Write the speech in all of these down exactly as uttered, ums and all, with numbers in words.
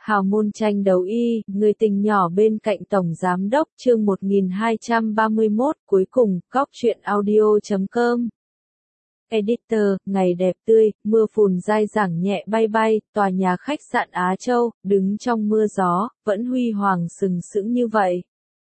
Hào môn tranh đấu y, người tình nhỏ bên cạnh Tổng Giám đốc chương một nghìn hai trăm ba mươi mốt cuối cùng, góc truyện audio chấm com. Editor, ngày đẹp tươi, mưa phùn dai dẳng nhẹ bay bay, tòa nhà khách sạn Á Châu, đứng trong mưa gió, vẫn huy hoàng sừng sững như vậy.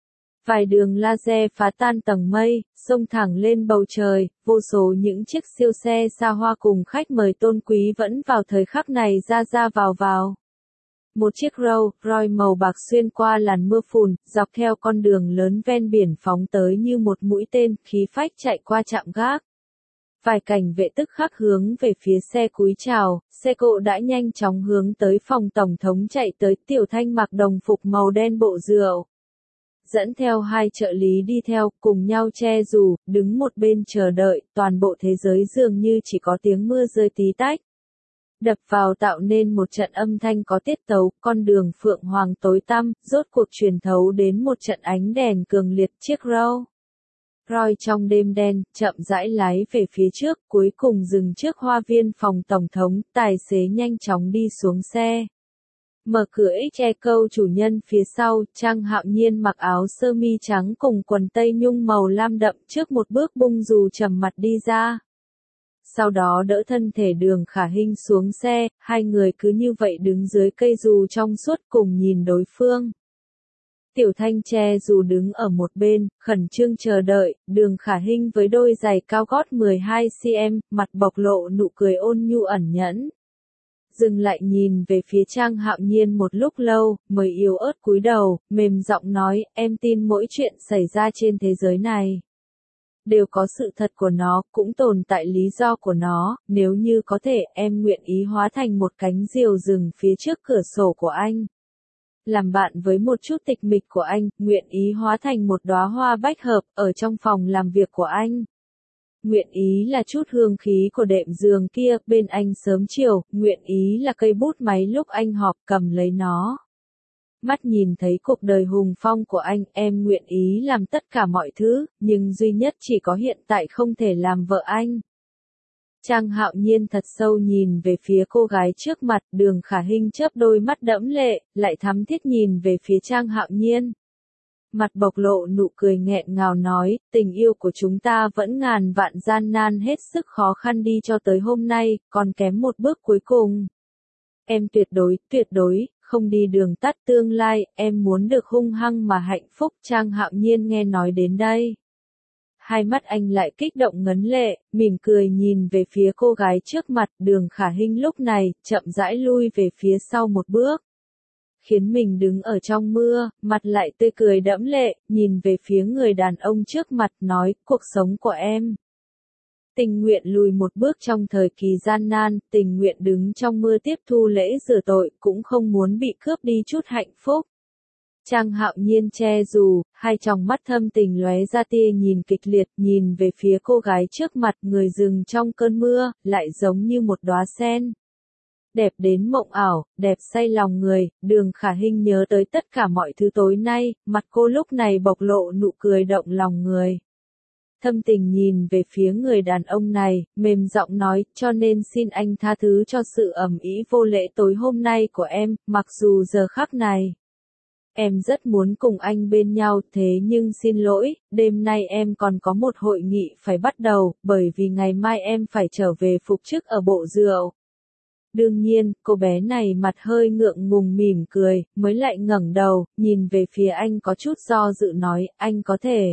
Vài đường laser phá tan tầng mây, xông thẳng lên bầu trời, vô số những chiếc siêu xe xa hoa cùng khách mời tôn quý vẫn vào thời khắc này ra ra vào vào. Một chiếc Rolls Royce màu bạc xuyên qua làn mưa phùn, dọc theo con đường lớn ven biển phóng tới như một mũi tên, khí phách chạy qua trạm gác. Vài cảnh vệ tức khắc hướng về phía xe cúi chào, xe cộ đã nhanh chóng hướng tới phòng tổng thống chạy tới. Tiểu Thanh mặc đồng phục màu đen bộ rượu, dẫn theo hai trợ lý đi theo, cùng nhau che dù, đứng một bên chờ đợi. Toàn bộ thế giới dường như chỉ có tiếng mưa rơi tí tách đập vào tạo nên một trận âm thanh có tiết tấu. Con đường phượng hoàng tối tăm, rốt cuộc truyền thấu đến một trận ánh đèn cường liệt. Chiếc Rolls Royce trong đêm đen, chậm rãi lái về phía trước, cuối cùng dừng trước hoa viên phòng tổng thống. Tài xế nhanh chóng đi xuống xe, mở cửa xe câu chủ nhân phía sau. Trang Hạo Nhiên mặc áo sơ mi trắng cùng quần tây nhung màu lam đậm, trước một bước bung dù trầm mặt đi ra. Sau đó đỡ thân thể Đường Khả Hinh xuống xe, hai người cứ như vậy đứng dưới cây dù trong suốt cùng nhìn đối phương. Tiểu Thanh che dù đứng ở một bên, khẩn trương chờ đợi. Đường Khả Hinh với đôi giày cao gót mười hai xăng-ti-mét, mặt bộc lộ nụ cười ôn nhu ẩn nhẫn. Dừng lại nhìn về phía Trang Hạo Nhiên một lúc lâu, mới yếu ớt cúi đầu, mềm giọng nói, em tin mỗi chuyện xảy ra trên thế giới này đều có sự thật của nó, cũng tồn tại lý do của nó. Nếu như có thể, em nguyện ý hóa thành một cánh diều rừng phía trước cửa sổ của anh, làm bạn với một chút tịch mịch của anh, nguyện ý hóa thành một đóa hoa bách hợp ở trong phòng làm việc của anh. Nguyện ý là chút hương khí của đệm giường kia bên anh sớm chiều, nguyện ý là cây bút máy lúc anh họp cầm lấy nó. Mắt nhìn thấy cuộc đời hùng phong của anh, em nguyện ý làm tất cả mọi thứ, nhưng duy nhất chỉ có hiện tại không thể làm vợ anh. Trang Hạo Nhiên thật sâu nhìn về phía cô gái trước mặt. Đường Khả Hinh chớp đôi mắt đẫm lệ, lại thắm thiết nhìn về phía Trang Hạo Nhiên. Mặt bộc lộ nụ cười nghẹn ngào nói, tình yêu của chúng ta vẫn ngàn vạn gian nan hết sức khó khăn đi cho tới hôm nay, còn kém một bước cuối cùng. Em tuyệt đối, tuyệt đối, không đi đường tắt tương lai, em muốn được hung hăng mà hạnh phúc. Trang Hạo Nhiên nghe nói đến đây, hai mắt anh lại kích động ngấn lệ, mỉm cười nhìn về phía cô gái trước mặt. Đường Khả Hinh lúc này, chậm rãi lui về phía sau một bước, khiến mình đứng ở trong mưa, mặt lại tươi cười đẫm lệ, nhìn về phía người đàn ông trước mặt, nói, cuộc sống của em. Tình nguyện lùi một bước trong thời kỳ gian nan, tình nguyện đứng trong mưa tiếp thu lễ rửa tội, cũng không muốn bị cướp đi chút hạnh phúc. Trang Hạo Nhiên che dù, hai tròng mắt thâm tình lóe ra tia nhìn kịch liệt, nhìn về phía cô gái trước mặt. Người dừng trong cơn mưa, lại giống như một đóa sen đẹp đến mộng ảo, đẹp say lòng người. Đường Khả Hinh nhớ tới tất cả mọi thứ tối nay, mặt cô lúc này bộc lộ nụ cười động lòng người. Thâm tình nhìn về phía người đàn ông này, mềm giọng nói, cho nên xin anh tha thứ cho sự ầm ĩ vô lễ tối hôm nay của em, mặc dù giờ khắc này em rất muốn cùng anh bên nhau, thế nhưng xin lỗi, đêm nay em còn có một hội nghị phải bắt đầu, bởi vì ngày mai em phải trở về phục chức ở bộ rượu. Đương nhiên, cô bé này mặt hơi ngượng ngùng mỉm cười, mới lại ngẩng đầu, nhìn về phía anh có chút do dự nói, anh có thể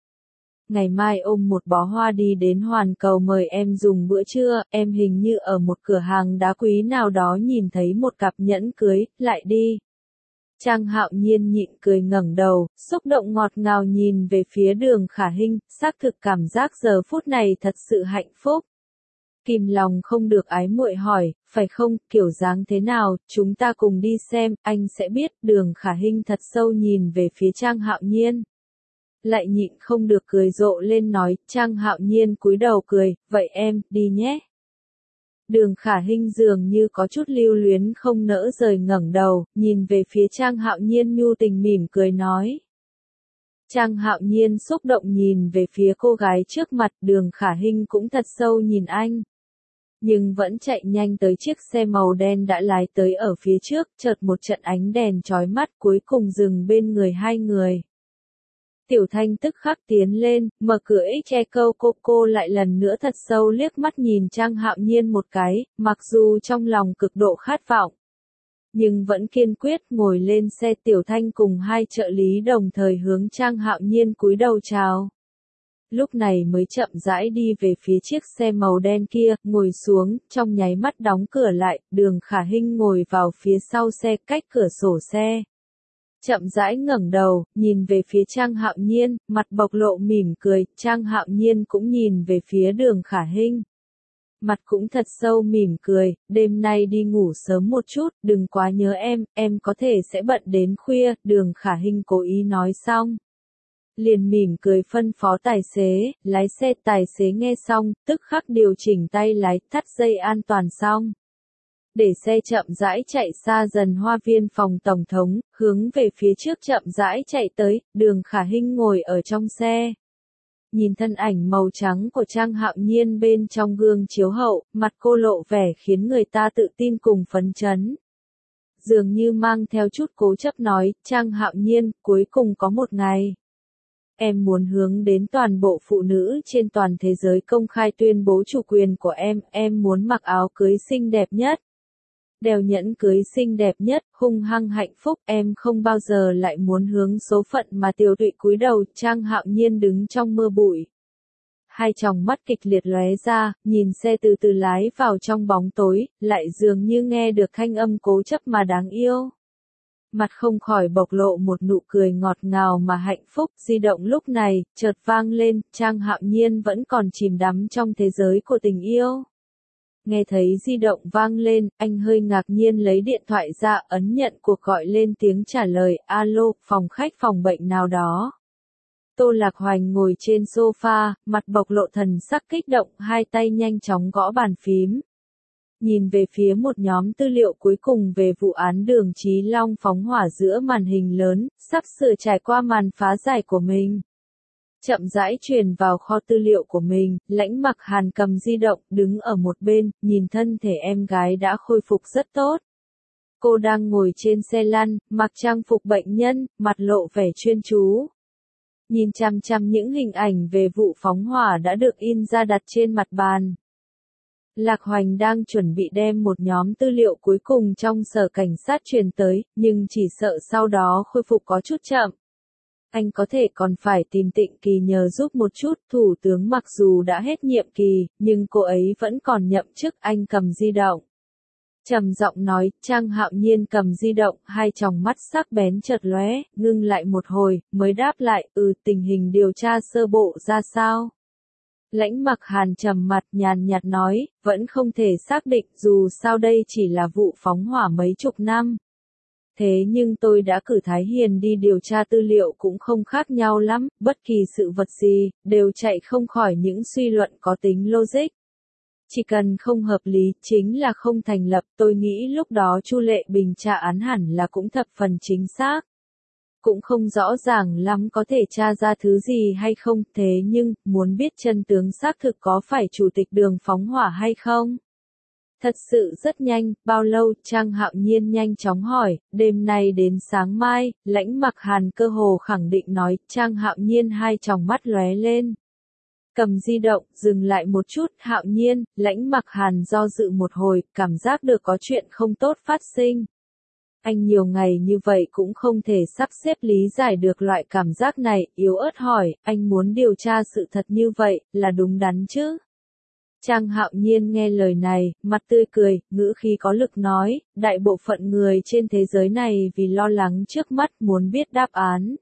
ngày mai ôm một bó hoa đi đến Hoàn Cầu mời em dùng bữa trưa. Em hình như ở một cửa hàng đá quý nào đó nhìn thấy một cặp nhẫn cưới, lại đi. Trang Hạo Nhiên nhịn cười ngẩng đầu, xúc động ngọt ngào nhìn về phía Đường Khả Hinh, xác thực cảm giác giờ phút này thật sự hạnh phúc. Kìm lòng không được ái muội hỏi, phải không, kiểu dáng thế nào, chúng ta cùng đi xem, anh sẽ biết. Đường Khả Hinh thật sâu nhìn về phía Trang Hạo Nhiên, lại nhịn không được cười rộ lên nói. Trang Hạo Nhiên cúi đầu cười, vậy em, đi nhé. Đường Khả Hinh dường như có chút lưu luyến không nỡ rời, ngẩng đầu, nhìn về phía Trang Hạo Nhiên nhu tình mỉm cười nói. Trang Hạo Nhiên xúc động nhìn về phía cô gái trước mặt. Đường Khả Hinh cũng thật sâu nhìn anh, nhưng vẫn chạy nhanh tới chiếc xe màu đen đã lái tới ở phía trước, chợt một trận ánh đèn chói mắt cuối cùng dừng bên người hai người. Tiểu Thanh tức khắc tiến lên, mở cửa che câu cô cô lại lần nữa thật sâu liếc mắt nhìn Trang Hạo Nhiên một cái, mặc dù trong lòng cực độ khát vọng. Nhưng vẫn kiên quyết ngồi lên xe. Tiểu Thanh cùng hai trợ lý đồng thời hướng Trang Hạo Nhiên cúi đầu chào. Lúc này mới chậm rãi đi về phía chiếc xe màu đen kia, ngồi xuống, trong nháy mắt đóng cửa lại, Đường Khả Hinh ngồi vào phía sau xe cách cửa sổ xe. Chậm rãi ngẩng đầu, nhìn về phía Trang Hạo Nhiên, mặt bộc lộ mỉm cười, Trang Hạo Nhiên cũng nhìn về phía Đường Khả Hinh. Mặt cũng thật sâu mỉm cười, đêm nay đi ngủ sớm một chút, đừng quá nhớ em, em có thể sẽ bận đến khuya, Đường Khả Hinh cố ý nói xong. Liền mỉm cười phân phó tài xế, lái xe. Tài xế nghe xong, tức khắc điều chỉnh tay lái, thắt dây an toàn xong. Để xe chậm rãi chạy xa dần hoa viên phòng tổng thống, hướng về phía trước chậm rãi chạy tới, Đường Khả Hinh ngồi ở trong xe. Nhìn thân ảnh màu trắng của Trang Hạo Nhiên bên trong gương chiếu hậu, mặt cô lộ vẻ khiến người ta tự tin cùng phấn chấn. Dường như mang theo chút cố chấp nói, Trang Hạo Nhiên, cuối cùng có một ngày. Em muốn hướng đến toàn bộ phụ nữ trên toàn thế giới công khai tuyên bố chủ quyền của em, em muốn mặc áo cưới xinh đẹp nhất. Đeo nhẫn cưới xinh đẹp nhất, hung hăng hạnh phúc, em không bao giờ lại muốn hướng số phận mà tiêu tụy cúi đầu. Trang Hạo Nhiên đứng trong mưa bụi. Hai tròng mắt kịch liệt lóe ra, nhìn xe từ từ lái vào trong bóng tối, lại dường như nghe được thanh âm cố chấp mà đáng yêu. Mặt không khỏi bộc lộ một nụ cười ngọt ngào mà hạnh phúc. Di động lúc này, chợt vang lên, Trang Hạo Nhiên vẫn còn chìm đắm trong thế giới của tình yêu. Nghe thấy di động vang lên, anh hơi ngạc nhiên lấy điện thoại ra, ấn nhận cuộc gọi lên tiếng trả lời, alo, phòng khách phòng bệnh nào đó. Tô Lạc Hoành ngồi trên sofa, mặt bộc lộ thần sắc kích động, hai tay nhanh chóng gõ bàn phím. Nhìn về phía một nhóm tư liệu cuối cùng về vụ án Đường Chí Long phóng hỏa giữa màn hình lớn, sắp sửa trải qua màn phá giải của mình. Chậm rãi truyền vào kho tư liệu của mình, Lãnh Mặc Hàn cầm di động, đứng ở một bên, nhìn thân thể em gái đã khôi phục rất tốt. Cô đang ngồi trên xe lăn, mặc trang phục bệnh nhân, mặt lộ vẻ chuyên chú. Nhìn chăm chăm những hình ảnh về vụ phóng hỏa đã được in ra đặt trên mặt bàn. Lạc Hoành đang chuẩn bị đem một nhóm tư liệu cuối cùng trong sở cảnh sát truyền tới, nhưng chỉ sợ sau đó khôi phục có chút chậm. Anh có thể còn phải tìm Tịnh Kỳ nhờ giúp một chút. Thủ tướng mặc dù đã hết nhiệm kỳ, nhưng cô ấy vẫn còn nhậm chức. Anh cầm di động. Trầm giọng nói. Trang Hạo Nhiên cầm di động, hai tròng mắt sắc bén chợt lóe, ngưng lại một hồi, mới đáp lại, ừ, tình hình điều tra sơ bộ ra sao? Lãnh Mặc Hàn trầm mặt nhàn nhạt nói, vẫn không thể xác định, dù sao đây chỉ là vụ phóng hỏa mấy chục năm. Thế nhưng tôi đã cử Thái Hiền đi điều tra tư liệu cũng không khác nhau lắm, bất kỳ sự vật gì, đều chạy không khỏi những suy luận có tính logic. Chỉ cần không hợp lý, chính là không thành lập. Tôi nghĩ lúc đó Chu Lệ Bình tra án hẳn là cũng thập phần chính xác. Cũng không rõ ràng lắm có thể tra ra thứ gì hay không, thế nhưng, muốn biết chân tướng xác thực có phải chủ tịch Đường phóng hỏa hay không? Thật sự rất nhanh, bao lâu? Trang Hạo Nhiên nhanh chóng hỏi, đêm nay đến sáng mai. Lãnh Mặc Hàn cơ hồ khẳng định nói. Trang Hạo Nhiên hai tròng mắt lóe lên. Cầm di động, dừng lại một chút. Hạo Nhiên, Lãnh Mặc Hàn do dự một hồi, cảm giác được có chuyện không tốt phát sinh. Anh nhiều ngày như vậy cũng không thể sắp xếp lý giải được loại cảm giác này, yếu ớt hỏi, anh muốn điều tra sự thật như vậy, là đúng đắn chứ? Trang Hạo Nhiên nghe lời này, mặt tươi cười, ngữ khí có lực nói, đại bộ phận người trên thế giới này vì lo lắng trước mắt muốn biết đáp án.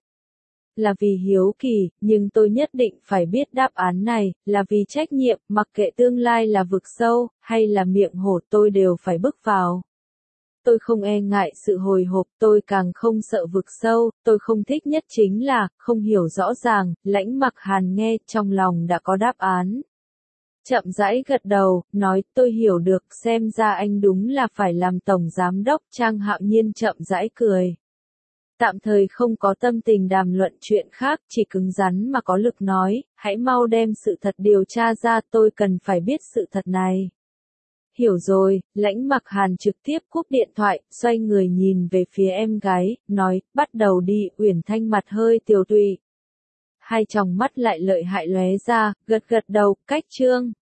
Là vì hiếu kỳ, nhưng tôi nhất định phải biết đáp án này, là vì trách nhiệm, mặc kệ tương lai là vực sâu, hay là miệng hổ tôi đều phải bước vào. Tôi không e ngại sự hồi hộp, tôi càng không sợ vực sâu, tôi không thích nhất chính là, không hiểu rõ ràng. Lãnh Mặc Hàn nghe, trong lòng đã có đáp án. Chậm rãi gật đầu, nói, tôi hiểu được, xem ra anh đúng là phải làm tổng giám đốc. Trang Hạo Nhiên chậm rãi cười. Tạm thời không có tâm tình đàm luận chuyện khác, chỉ cứng rắn mà có lực nói, hãy mau đem sự thật điều tra ra, tôi cần phải biết sự thật này. hiểu rồi, Lãnh Mặc Hàn trực tiếp cúp điện thoại, xoay người nhìn về phía em gái, nói, bắt đầu đi. Uyển Thanh mặt hơi tiều tụy. Hai tròng mắt lại lợi hại lóe ra, gật gật đầu, cách chương.